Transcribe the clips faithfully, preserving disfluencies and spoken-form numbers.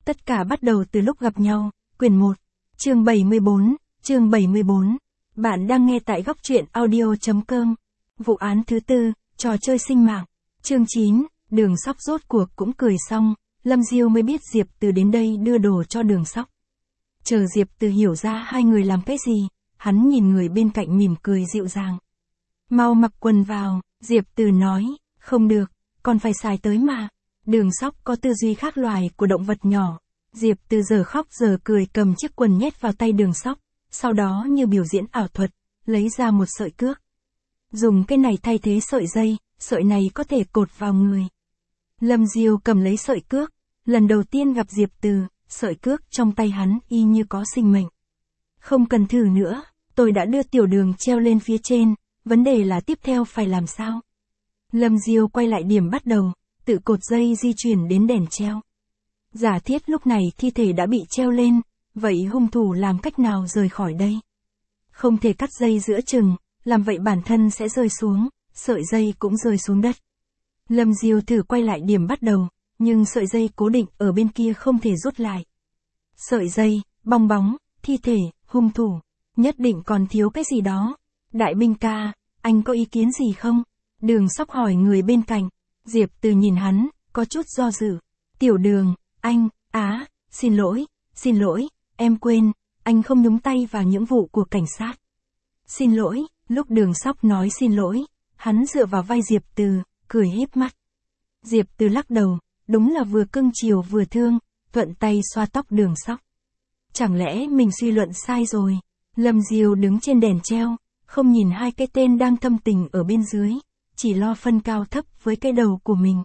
Tất cả bắt đầu từ lúc gặp nhau, quyển một, chương bảy mươi bốn, chương bảy mươi bốn. Bạn đang nghe tại góc truyện audio.com. Vụ án thứ tư, trò chơi sinh mạng. Chương chín, Đường Sóc rốt cuộc cũng cười xong, Lâm Diêu mới biết Diệp Từ đến đây đưa đồ cho Đường Sóc. Chờ Diệp Từ hiểu ra hai người làm cái gì, hắn nhìn người bên cạnh mỉm cười dịu dàng. Mau mặc quần vào, Diệp Từ nói, không được, còn phải xài tới mà. Đường Sóc có tư duy khác loài của động vật nhỏ. Diệp Từ giờ khóc giờ cười cầm chiếc quần nhét vào tay Đường Sóc, sau đó như biểu diễn ảo thuật, lấy ra một sợi cước. Dùng cái này thay thế sợi dây, sợi này có thể cột vào người. Lâm Diêu cầm lấy sợi cước, lần đầu tiên gặp Diệp Từ, sợi cước trong tay hắn y như có sinh mệnh. Không cần thử nữa, tôi đã đưa Tiểu Đường treo lên phía trên, vấn đề là tiếp theo phải làm sao? Lâm Diêu quay lại điểm bắt đầu, tự cột dây di chuyển đến đèn treo. Giả thiết lúc này thi thể đã bị treo lên, vậy hung thủ làm cách nào rời khỏi đây? Không thể cắt dây giữa chừng, làm vậy bản thân sẽ rơi xuống, sợi dây cũng rơi xuống đất. Lâm Diêu thử quay lại điểm bắt đầu, nhưng sợi dây cố định ở bên kia không thể rút lại. Sợi dây, bong bóng, thi thể, hung thủ, nhất định còn thiếu cái gì đó. Đại binh ca, anh có ý kiến gì không? Đường Sóc hỏi người bên cạnh. Diệp Từ nhìn hắn, có chút do dự. Tiểu Đường, anh, á, xin lỗi, xin lỗi, em quên, anh không nhúng tay vào những vụ của cảnh sát. Xin lỗi, lúc Đường Sóc nói xin lỗi, hắn dựa vào vai Diệp Từ, cười híp mắt. Diệp Từ lắc đầu, đúng là vừa cưng chiều vừa thương, thuận tay xoa tóc Đường Sóc. Chẳng lẽ mình suy luận sai rồi? Lâm Diêu đứng trên đèn treo, không nhìn hai cái tên đang thâm tình ở bên dưới, chỉ lo phân cao thấp với cái đầu của mình.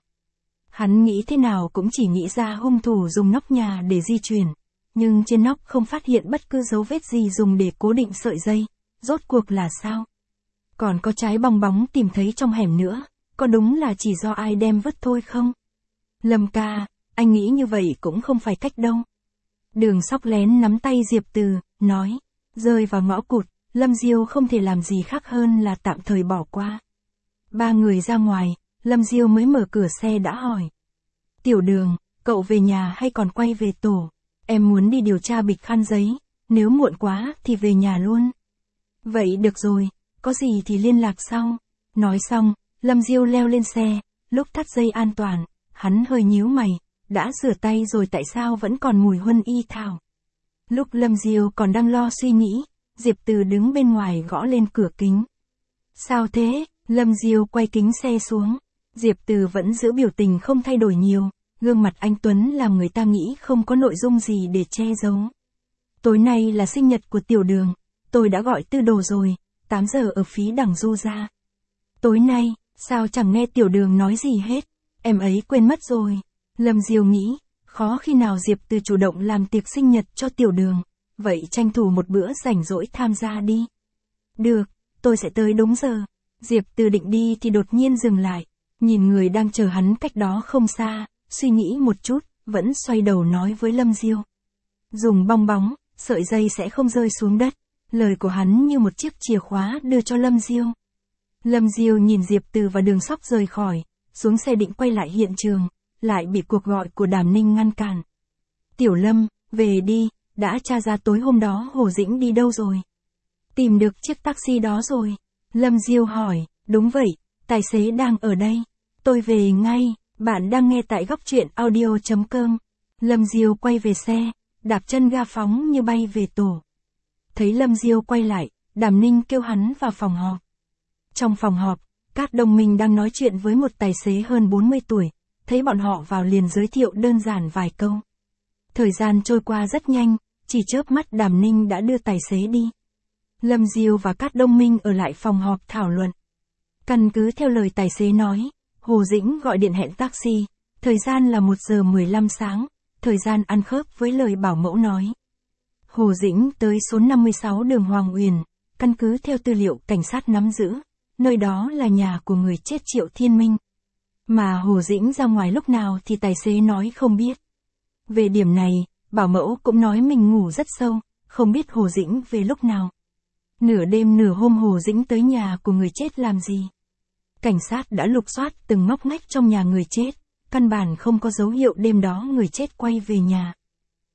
Hắn nghĩ thế nào cũng chỉ nghĩ ra hung thủ dùng nóc nhà để di chuyển, nhưng trên nóc không phát hiện bất cứ dấu vết gì dùng để cố định sợi dây, rốt cuộc là sao? Còn có trái bong bóng tìm thấy trong hẻm nữa, có đúng là chỉ do ai đem vứt thôi không? Lâm ca, anh nghĩ như vậy cũng không phải cách đâu. Đường Sóc lén nắm tay Diệp Từ, nói, rơi vào ngõ cụt, Lâm Diêu không thể làm gì khác hơn là tạm thời bỏ qua. Ba người ra ngoài, Lâm Diêu mới mở cửa xe đã hỏi. Tiểu Đường, cậu về nhà hay còn quay về tổ? Em muốn đi điều tra bịch khăn giấy, nếu muộn quá thì về nhà luôn. Vậy được rồi, có gì thì liên lạc sau. Nói xong, Lâm Diêu leo lên xe, lúc thắt dây an toàn, hắn hơi nhíu mày, đã rửa tay rồi tại sao vẫn còn mùi huân y thảo. Lúc Lâm Diêu còn đang lo suy nghĩ, Diệp Từ đứng bên ngoài gõ lên cửa kính. Sao thế? Lâm Diêu quay kính xe xuống. Diệp Từ vẫn giữ biểu tình không thay đổi nhiều, gương mặt anh tuấn làm người ta nghĩ không có nội dung gì để che giấu. Tối nay là sinh nhật của Tiểu Đường, tôi đã gọi Tư Đồ rồi, tám giờ ở phí đằng Du ra. Tối nay, sao chẳng nghe Tiểu Đường nói gì hết, em ấy quên mất rồi. Lâm Diêu nghĩ, khó khi nào Diệp Từ chủ động làm tiệc sinh nhật cho Tiểu Đường, vậy tranh thủ một bữa rảnh rỗi tham gia đi. Được, tôi sẽ tới đúng giờ. Diệp Từ định đi thì đột nhiên dừng lại, nhìn người đang chờ hắn cách đó không xa, suy nghĩ một chút, vẫn xoay đầu nói với Lâm Diêu. Dùng bong bóng, sợi dây sẽ không rơi xuống đất. Lời của hắn như một chiếc chìa khóa đưa cho Lâm Diêu. Lâm Diêu nhìn Diệp Từ và Đường Sóc rời khỏi, xuống xe định quay lại hiện trường, lại bị cuộc gọi của Đàm Ninh ngăn cản. Tiểu Lâm, về đi, đã tra ra tối hôm đó Hồ Dĩnh đi đâu rồi? Tìm được chiếc taxi đó rồi. Lâm Diêu hỏi, đúng vậy, tài xế đang ở đây. Tôi về ngay, bạn đang nghe tại góc truyện audio.com. Lâm Diêu quay về xe, đạp chân ga phóng như bay về tổ. Thấy Lâm Diêu quay lại, Đàm Ninh kêu hắn vào phòng họp. Trong phòng họp, Cát Đông Minh đang nói chuyện với một tài xế hơn bốn mươi tuổi, thấy bọn họ vào liền giới thiệu đơn giản vài câu. Thời gian trôi qua rất nhanh, chỉ chớp mắt Đàm Ninh đã đưa tài xế đi. Lâm Diêu và Cát Đông Minh ở lại phòng họp thảo luận. Căn cứ theo lời tài xế nói, Hồ Dĩnh gọi điện hẹn taxi, thời gian là một giờ mười lăm sáng, thời gian ăn khớp với lời bảo mẫu nói. Hồ Dĩnh tới số năm mươi sáu đường Hoàng Uyển, căn cứ theo tư liệu cảnh sát nắm giữ, nơi đó là nhà của người chết Triệu Thiên Minh. Mà Hồ Dĩnh ra ngoài lúc nào thì tài xế nói không biết. Về điểm này, bảo mẫu cũng nói mình ngủ rất sâu, không biết Hồ Dĩnh về lúc nào. Nửa đêm nửa hôm Hồ Dĩnh tới nhà của người chết làm gì? Cảnh sát đã lục soát từng ngóc ngách trong nhà người chết, căn bản không có dấu hiệu đêm đó người chết quay về nhà.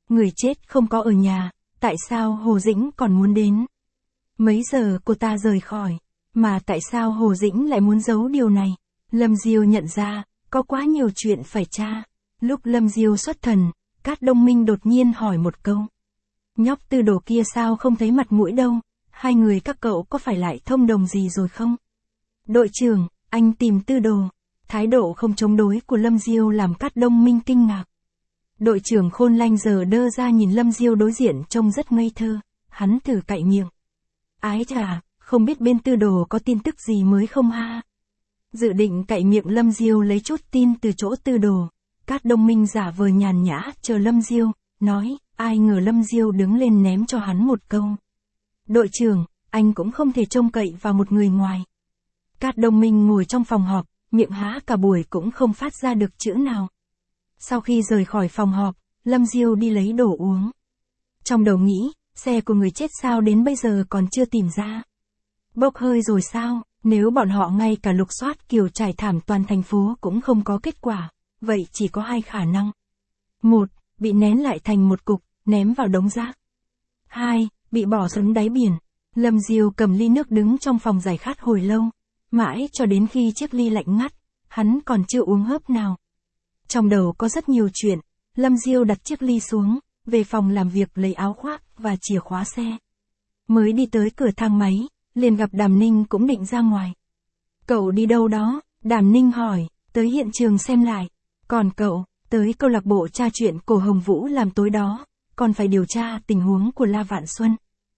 Người chết không có ở nhà, tại sao Hồ Dĩnh còn muốn đến? Mấy giờ cô ta rời khỏi, mà tại sao Hồ Dĩnh lại muốn giấu điều này? Lâm Diêu nhận ra, có quá nhiều chuyện phải tra. Lúc Lâm Diêu xuất thần, Cát Đông Minh đột nhiên hỏi một câu. Nhóc Tư Đồ kia sao không thấy mặt mũi đâu, hai người các cậu có phải lại thông đồng gì rồi không? Đội trưởng, anh tìm Tư Đồ. Thái độ không chống đối của Lâm Diêu làm Cát Đông Minh kinh ngạc. Đội trưởng Khôn Lanh giờ đơ ra nhìn Lâm Diêu đối diện trông rất ngây thơ, hắn thử cạy miệng. Ái chà, không biết bên Tư Đồ có tin tức gì mới không ha? Dự định cạy miệng Lâm Diêu lấy chút tin từ chỗ Tư Đồ. Cát Đông Minh giả vờ nhàn nhã chờ Lâm Diêu, nói, ai ngờ Lâm Diêu đứng lên ném cho hắn một câu. Đội trưởng, anh cũng không thể trông cậy vào một người ngoài. Cát Đông Minh ngồi trong phòng họp, miệng há cả buổi cũng không phát ra được chữ nào. Sau khi rời khỏi phòng họp, Lâm Diêu đi lấy đồ uống. Trong đầu nghĩ, xe của người chết sao đến bây giờ còn chưa tìm ra. Bốc hơi rồi sao, nếu bọn họ ngay cả lục soát kiểu trải thảm toàn thành phố cũng không có kết quả, vậy chỉ có hai khả năng. Một, bị nén lại thành một cục, ném vào đống rác. Hai, bị bỏ xuống đáy biển. Lâm Diêu cầm ly nước đứng trong phòng giải khát hồi lâu, mãi cho đến khi chiếc ly lạnh ngắt, hắn còn chưa uống hớp nào. Trong đầu có rất nhiều chuyện, Lâm Diêu đặt chiếc ly xuống, về phòng làm việc lấy áo khoác và chìa khóa xe. Mới đi tới cửa thang máy, liền gặp Đàm Ninh cũng định ra ngoài. Cậu đi đâu đó? Đàm Ninh hỏi, tới hiện trường xem lại. Còn cậu, tới câu lạc bộ tra chuyện Cổ Hồng Vũ làm tối đó, còn phải điều tra tình huống của La Vạn Xuân.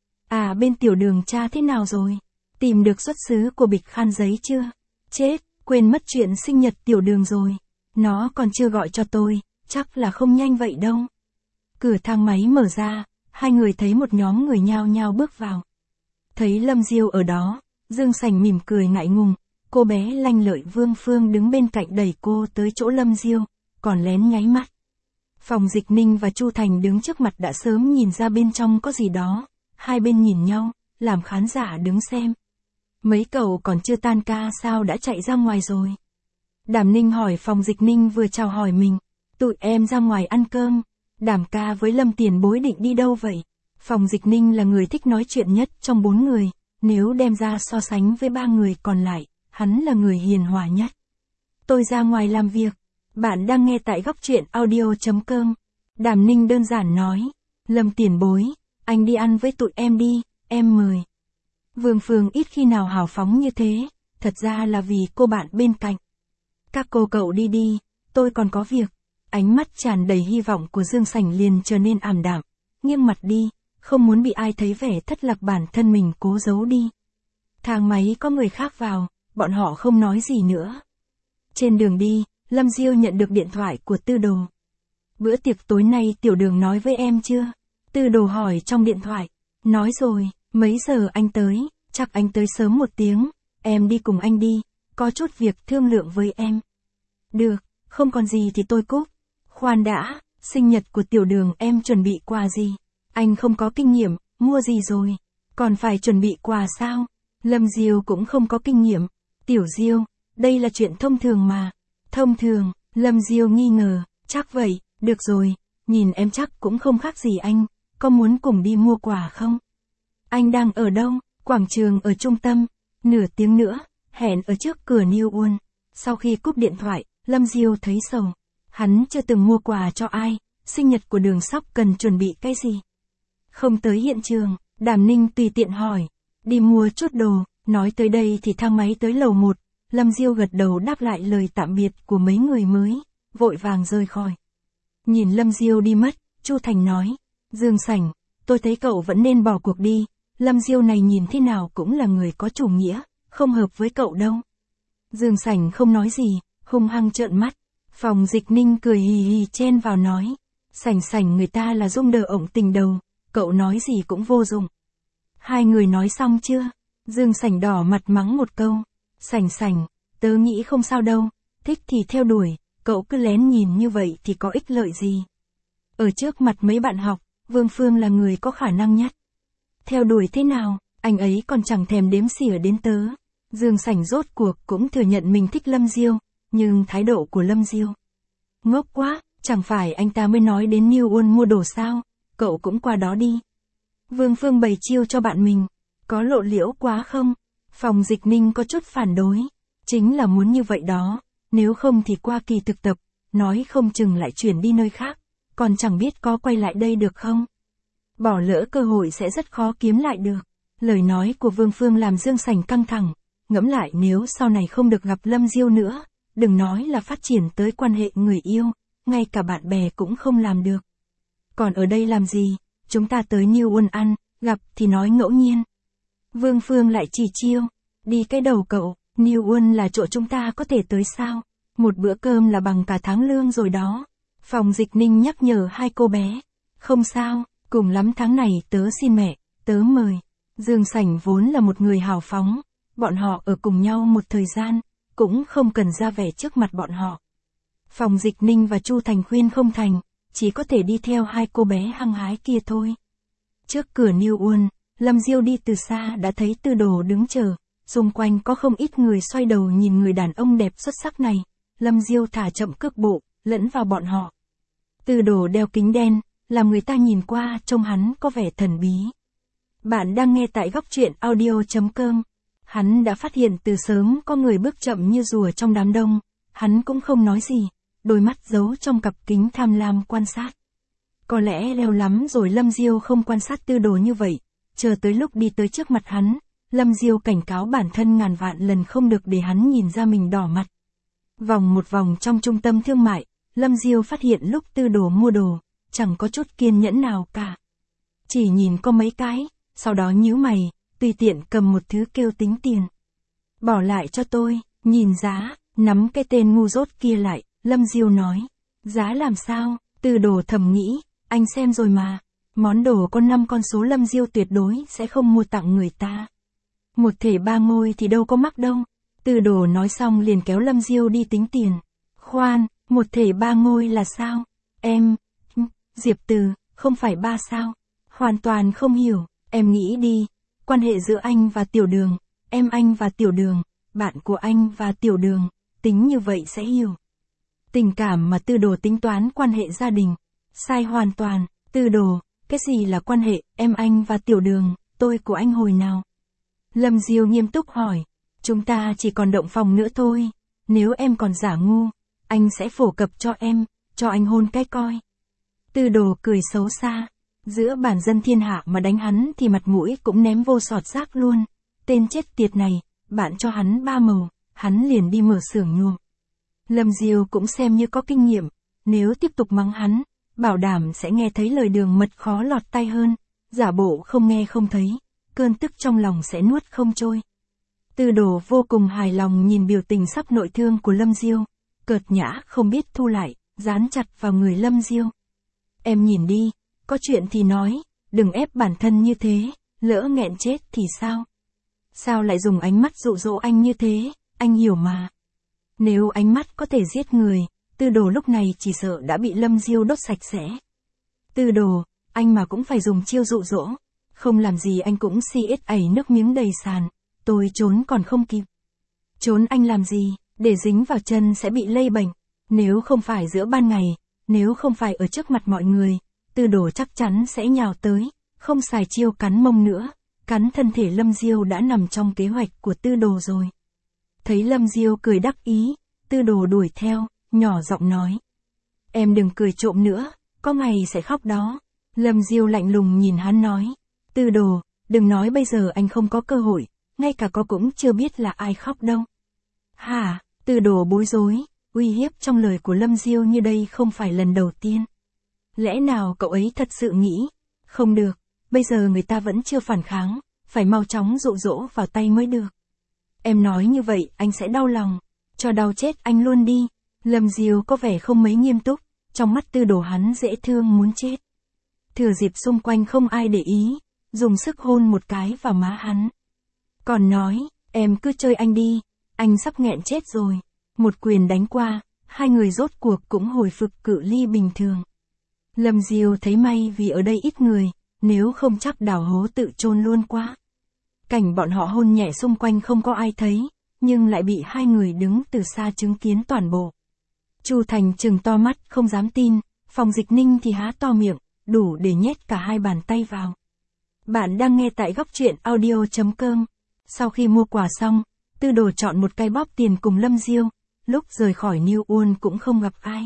À bên tiểu đường tra thế nào rồi? Tìm được xuất xứ của bịch khăn giấy chưa? Chết, quên mất chuyện sinh nhật tiểu đường rồi. Nó còn chưa gọi cho tôi, chắc là không nhanh vậy đâu. Cửa thang máy mở ra, hai người thấy một nhóm người nhao nhao bước vào. Thấy Lâm Diêu ở đó, Dương Sảnh mỉm cười ngại ngùng, cô bé lanh lợi Vương Phương đứng bên cạnh đẩy cô tới chỗ Lâm Diêu, còn lén nháy mắt. Phòng Dịch Ninh và Chu Thành đứng trước mặt đã sớm nhìn ra bên trong có gì đó, hai bên nhìn nhau, làm khán giả đứng xem. Mấy cậu còn chưa tan ca sao đã chạy ra ngoài rồi? Đàm Ninh hỏi Phòng Dịch Ninh vừa chào hỏi mình. Tụi em ra ngoài ăn cơm. Đàm ca với Lâm tiền bối định đi đâu vậy? Phòng Dịch Ninh là người thích nói chuyện nhất trong bốn người, nếu đem ra so sánh với ba người còn lại, hắn là người hiền hòa nhất. Tôi ra ngoài làm việc. Bạn đang nghe tại góc truyện audio chấm com. Đàm Ninh đơn giản nói. Lâm tiền bối, anh đi ăn với tụi em đi, em mời. Vương Phương ít khi nào hào phóng như thế, thật ra là vì cô bạn bên cạnh. Các cô cậu đi đi, tôi còn có việc. Ánh mắt tràn đầy hy vọng của Dương Sảnh liền trở nên ảm đạm, nghiêng mặt đi, không muốn bị ai thấy vẻ thất lạc bản thân mình cố giấu đi. Thang máy có người khác vào, bọn họ không nói gì nữa. Trên đường đi, Lâm Diêu nhận được điện thoại của Tư Đồ. Bữa tiệc tối nay tiểu đường nói với em chưa? Tư Đồ hỏi trong điện thoại. Nói rồi, mấy giờ anh tới? Chắc anh tới sớm một tiếng, em đi cùng anh đi, có chút việc thương lượng với em. Được, không còn gì thì tôi cúp. Khoan đã, sinh nhật của tiểu đường em chuẩn bị quà gì? Anh không có kinh nghiệm, mua gì rồi? Còn phải chuẩn bị quà sao? Lâm Diêu cũng không có kinh nghiệm. Tiểu Diêu, đây là chuyện thông thường mà. Thông thường, Lâm Diêu nghi ngờ, chắc vậy, được rồi, nhìn em chắc cũng không khác gì anh, có muốn cùng đi mua quà không? Anh đang ở đâu? Quảng trường ở trung tâm, nửa tiếng nữa, hẹn ở trước cửa New World. Sau khi cúp điện thoại, Lâm Diêu thấy sầu. Hắn chưa từng mua quà cho ai, sinh nhật của Đường Sóc cần chuẩn bị cái gì? Không tới hiện trường, Đàm Ninh tùy tiện hỏi, đi mua chút đồ, nói tới đây thì thang máy tới lầu một, Lâm Diêu gật đầu đáp lại lời tạm biệt của mấy người mới, vội vàng rời khỏi. Nhìn Lâm Diêu đi mất, Chu Thành nói, Dương Sảnh, tôi thấy cậu vẫn nên bỏ cuộc đi, Lâm Diêu này nhìn thế nào cũng là người có chủ nghĩa, không hợp với cậu đâu. Dương Sảnh không nói gì, hung hăng trợn mắt. Phòng Dịch Ninh cười hì hì chen vào nói, Sảnh Sảnh người ta là dung đờ ổng tình đầu, cậu nói gì cũng vô dụng. Hai người nói xong chưa? Dương Sảnh đỏ mặt mắng một câu, Sảnh Sảnh, tớ nghĩ không sao đâu, thích thì theo đuổi, cậu cứ lén nhìn như vậy thì có ích lợi gì. Ở trước mặt mấy bạn học, Vương Phương là người có khả năng nhất. Theo đuổi thế nào, anh ấy còn chẳng thèm đếm xỉa đến tớ. Dương Sảnh rốt cuộc cũng thừa nhận mình thích Lâm Diêu, nhưng thái độ của Lâm Diêu ngốc quá, Chẳng phải anh ta mới nói đến New Won mua đồ sao, cậu cũng qua đó đi. Vương Phương bày chiêu cho bạn mình, có lộ liễu quá không? Phòng Dịch Ninh có chút phản đối, chính là muốn như vậy đó, nếu không thì qua kỳ thực tập, nói không chừng lại chuyển đi nơi khác, còn chẳng biết có quay lại đây được không? Bỏ lỡ cơ hội sẽ rất khó kiếm lại được. Lời nói của Vương Phương làm Dương Sảnh căng thẳng, ngẫm lại nếu sau này không được gặp Lâm Diêu nữa, đừng nói là phát triển tới quan hệ người yêu, ngay cả bạn bè cũng không làm được. Còn ở đây làm gì, chúng ta tới New Won ăn, gặp thì nói ngẫu nhiên. Vương Phương lại chỉ chiêu, đi cái đầu cậu, New Won là chỗ chúng ta có thể tới sao, một bữa cơm là bằng cả tháng lương rồi đó. Phòng Dịch Ninh nhắc nhở hai cô bé, không sao, cùng lắm tháng này tớ xin mẹ, tớ mời. Dương Sảnh vốn là một người hào phóng, bọn họ ở cùng nhau một thời gian, cũng không cần ra vẻ trước mặt bọn họ. Phòng Dịch Ninh và Chu Thành khuyên không thành, chỉ có thể đi theo hai cô bé hăng hái kia thôi. Trước cửa New Won, Lâm Diêu đi từ xa đã thấy Tư Đồ đứng chờ, xung quanh có không ít người xoay đầu nhìn người đàn ông đẹp xuất sắc này. Lâm Diêu thả chậm cước bộ, lẫn vào bọn họ. Tư Đồ đeo kính đen, làm người ta nhìn qua trông hắn có vẻ thần bí. Bạn đang nghe tại góc truyện audio chấm com. Hắn đã phát hiện từ sớm có người bước chậm như rùa trong đám đông, hắn cũng không nói gì, đôi mắt giấu trong cặp kính tham lam quan sát. Có lẽ leo lắm rồi Lâm Diêu không quan sát Tư Đồ như vậy, chờ tới lúc đi tới trước mặt hắn, Lâm Diêu cảnh cáo bản thân ngàn vạn lần không được để hắn nhìn ra mình đỏ mặt. Vòng một vòng trong trung tâm thương mại, Lâm Diêu phát hiện lúc Tư Đồ mua đồ, chẳng có chút kiên nhẫn nào cả. Chỉ nhìn có mấy cái, sau đó nhíu mày, tùy tiện cầm một thứ kêu tính tiền. Bỏ lại cho tôi, nhìn giá, nắm cái tên ngu dốt kia lại, Lâm Diêu nói. Giá làm sao? Tư Đồ thầm nghĩ, anh xem rồi mà. Món đồ có năm con số Lâm Diêu tuyệt đối sẽ không mua tặng người ta. Một thể ba ngôi thì đâu có mắc đâu. Tư Đồ nói xong liền kéo Lâm Diêu đi tính tiền. Khoan, một thể ba ngôi là sao? Em, Diệp Từ, không phải ba sao? Hoàn toàn không hiểu, em nghĩ đi. Quan hệ giữa anh và Tiểu Đường, em anh và Tiểu Đường, bạn của anh và Tiểu Đường, tính như vậy sẽ hiểu. Tình cảm mà Tư Đồ tính toán quan hệ gia đình. Sai hoàn toàn, Tư Đồ, cái gì là quan hệ em anh và Tiểu Đường, tôi của anh hồi nào? Lâm Diêu nghiêm túc hỏi, chúng ta chỉ còn động phòng nữa thôi, nếu em còn giả ngu, anh sẽ phổ cập cho em, cho anh hôn cái coi. Tư Đồ cười xấu xa, giữa bản dân thiên hạ mà đánh hắn thì mặt mũi cũng ném vô sọt rác luôn. Tên chết tiệt này, bạn cho hắn ba màu, hắn liền đi mở xưởng nhuộm. Lâm Diêu cũng xem như có kinh nghiệm, nếu tiếp tục mắng hắn, bảo đảm sẽ nghe thấy lời đường mật khó lọt tai hơn, giả bộ không nghe không thấy, cơn tức trong lòng sẽ nuốt không trôi. Tư Đồ vô cùng hài lòng nhìn biểu tình sắp nội thương của Lâm Diêu, cợt nhã không biết thu lại, dán chặt vào người Lâm Diêu. Em nhìn đi, có chuyện thì nói, đừng ép bản thân như thế, lỡ nghẹn chết thì sao? Sao lại dùng ánh mắt dụ dỗ anh như thế, anh hiểu mà. Nếu ánh mắt có thể giết người, Tư Đồ lúc này chỉ sợ đã bị Lâm Diêu đốt sạch sẽ. Tư Đồ, anh mà cũng phải dùng chiêu dụ dỗ, không làm gì anh cũng si ít ẩy nước miếng đầy sàn, tôi trốn còn không kịp. Trốn anh làm gì, để dính vào chân sẽ bị lây bệnh, nếu không phải giữa ban ngày, nếu không phải ở trước mặt mọi người, Tư Đồ chắc chắn sẽ nhào tới, không xài chiêu cắn mông nữa, cắn thân thể Lâm Diêu đã nằm trong kế hoạch của Tư Đồ rồi. Thấy Lâm Diêu cười đắc ý, Tư Đồ đuổi theo, nhỏ giọng nói. Em đừng cười trộm nữa, có ngày sẽ khóc đó. Lâm Diêu lạnh lùng nhìn hắn nói. Tư Đồ, đừng nói bây giờ anh không có cơ hội, ngay cả có cũng chưa biết là ai khóc đâu. Hả, Tư Đồ bối rối, uy hiếp trong lời của Lâm Diêu như đây không phải lần đầu tiên. Lẽ nào cậu ấy thật sự nghĩ, không được, bây giờ người ta vẫn chưa phản kháng, phải mau chóng dụ dỗ vào tay mới được. Em nói như vậy anh sẽ đau lòng, cho đau chết anh luôn đi. Lâm Diêu có vẻ không mấy nghiêm túc, trong mắt Tư Đồ hắn dễ thương muốn chết. Thừa dịp xung quanh không ai để ý, dùng sức hôn một cái vào má hắn. Còn nói, em cứ chơi anh đi, anh sắp nghẹn chết rồi. Một quyền đánh qua, hai người rốt cuộc cũng hồi phục cự ly bình thường. Lâm Diêu thấy may vì ở đây ít người, nếu không chắc đào hố tự chôn luôn quá. Cảnh bọn họ hôn nhẹ xung quanh không có ai thấy, nhưng lại bị hai người đứng từ xa chứng kiến toàn bộ. Chu Thành trừng to mắt không dám tin, Phòng Dịch Ninh thì há to miệng, đủ để nhét cả hai bàn tay vào. Bạn đang nghe tại góc truyện audio.com. Sau khi mua quà xong, Tư Đồ chọn một cái bóp tiền cùng Lâm Diêu, lúc rời khỏi New Uôn cũng không gặp ai.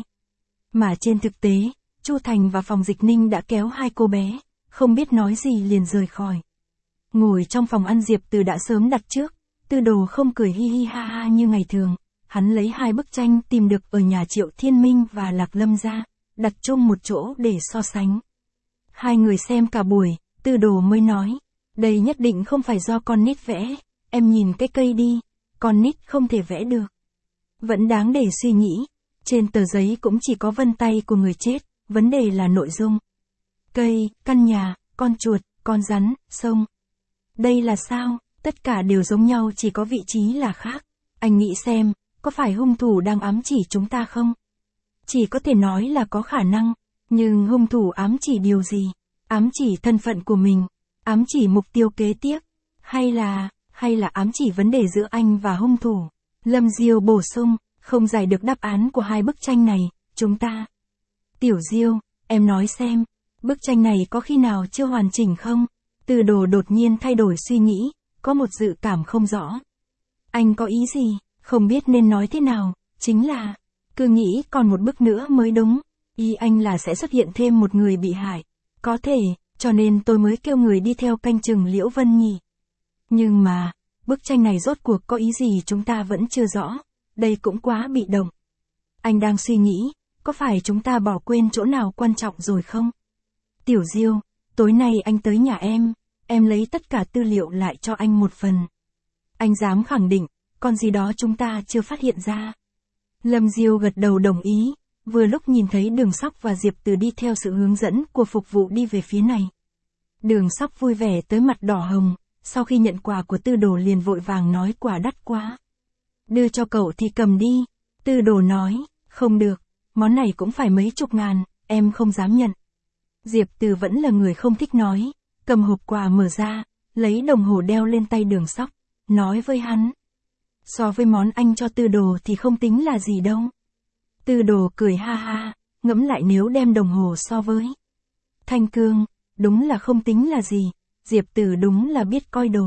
Mà trên thực tế, Chu Thành và Phòng Dịch Ninh đã kéo hai cô bé, không biết nói gì liền rời khỏi. Ngồi trong phòng ăn Diệp Từ đã sớm đặt trước, Tư Đồ không cười hi hi ha ha như ngày thường, hắn lấy hai bức tranh tìm được ở nhà Triệu Thiên Minh và Lạc Lâm ra, đặt chung một chỗ để so sánh. Hai người xem cả buổi, Tư Đồ mới nói, đây nhất định không phải do con nít vẽ, em nhìn cái cây đi, con nít không thể vẽ được. Vẫn đáng để suy nghĩ, trên tờ giấy cũng chỉ có vân tay của người chết, vấn đề là nội dung. Cây, căn nhà, con chuột, con rắn, sông. Đây là sao, tất cả đều giống nhau chỉ có vị trí là khác. Anh nghĩ xem, có phải hung thủ đang ám chỉ chúng ta không? Chỉ có thể nói là có khả năng, nhưng hung thủ ám chỉ điều gì? Ám chỉ thân phận của mình, ám chỉ mục tiêu kế tiếp, hay là, hay là ám chỉ vấn đề giữa anh và hung thủ? Lâm Diêu bổ sung, không giải được đáp án của hai bức tranh này, chúng ta. Tiểu Diêu, em nói xem, bức tranh này có khi nào chưa hoàn chỉnh không? Tư Đồ đột nhiên thay đổi suy nghĩ, có một dự cảm không rõ. Anh có ý gì, không biết nên nói thế nào, chính là, cứ nghĩ còn một bước nữa mới đúng, ý anh là sẽ xuất hiện thêm một người bị hại. Có thể, cho nên tôi mới kêu người đi theo canh chừng Liễu Vân nhỉ. Nhưng mà, bức tranh này rốt cuộc có ý gì chúng ta vẫn chưa rõ, đây cũng quá bị động. Anh đang suy nghĩ, có phải chúng ta bỏ quên chỗ nào quan trọng rồi không? Tiểu Diêu, tối nay anh tới nhà em, em lấy tất cả tư liệu lại cho anh một phần. Anh dám khẳng định, còn gì đó chúng ta chưa phát hiện ra. Lâm Diêu gật đầu đồng ý, vừa lúc nhìn thấy Đường Sóc và Diệp Từ đi theo sự hướng dẫn của phục vụ đi về phía này. Đường Sóc vui vẻ tới mặt đỏ hồng, sau khi nhận quà của Tư Đồ liền vội vàng nói quà đắt quá. Đưa cho cậu thì cầm đi, Tư Đồ nói, không được, món này cũng phải mấy chục ngàn, em không dám nhận. Diệp Từ vẫn là người không thích nói, cầm hộp quà mở ra, lấy đồng hồ đeo lên tay Đường Sóc, nói với hắn. So với món anh cho Tư Đồ thì không tính là gì đâu. Tư Đồ cười ha ha, ngẫm lại nếu đem đồng hồ so với Thanh Cương, đúng là không tính là gì, Diệp Từ đúng là biết coi đồ.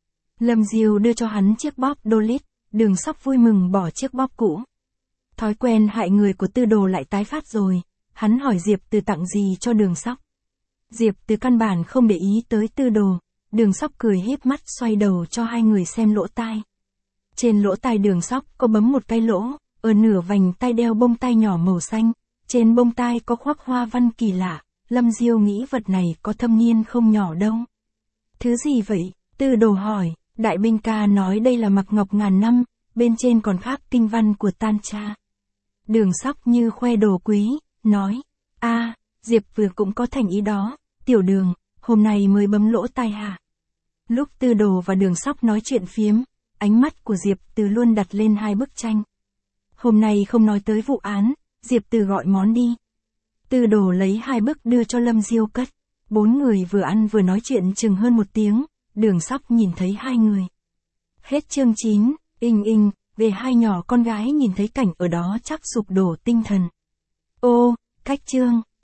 Lâm Diêu đưa cho hắn chiếc bóp đô lít, Đường Sóc vui mừng bỏ chiếc bóp cũ. Thói quen hại người của Tư Đồ lại tái phát rồi, hắn hỏi Diệp Từ tặng gì cho Đường Sóc. Diệp Từ căn bản không để ý tới Tư Đồ, Đường Sóc cười híp mắt xoay đầu cho hai người xem lỗ tai. Trên lỗ tai Đường Sóc có bấm một cái lỗ, ở nửa vành tai đeo bông tai nhỏ màu xanh, trên bông tai có khoác hoa văn kỳ lạ, Lâm Diêu nghĩ vật này có thâm niên không nhỏ đâu. Thứ gì vậy? Tư Đồ hỏi, Đại Binh Ca nói đây là mặc ngọc ngàn năm, bên trên còn khắc kinh văn của Tan Cha. Đường Sóc như khoe đồ quý, nói, a, Diệp vừa cũng có thành ý đó, Tiểu Đường, hôm nay mới bấm lỗ tai hả? Lúc Tư Đồ và Đường Sóc nói chuyện phiếm, ánh mắt của Diệp Từ luôn đặt lên hai bức tranh. Hôm nay không nói tới vụ án, Diệp Từ gọi món đi. Tư Đồ lấy hai bức đưa cho Lâm Diêu cất. Bốn người vừa ăn vừa nói chuyện chừng hơn một tiếng, Đường Sóc nhìn thấy hai người. Hết chương chín, inh inh, về hai nhỏ con gái nhìn thấy cảnh ở đó chắc sụp đổ tinh thần. Ô, cách chương.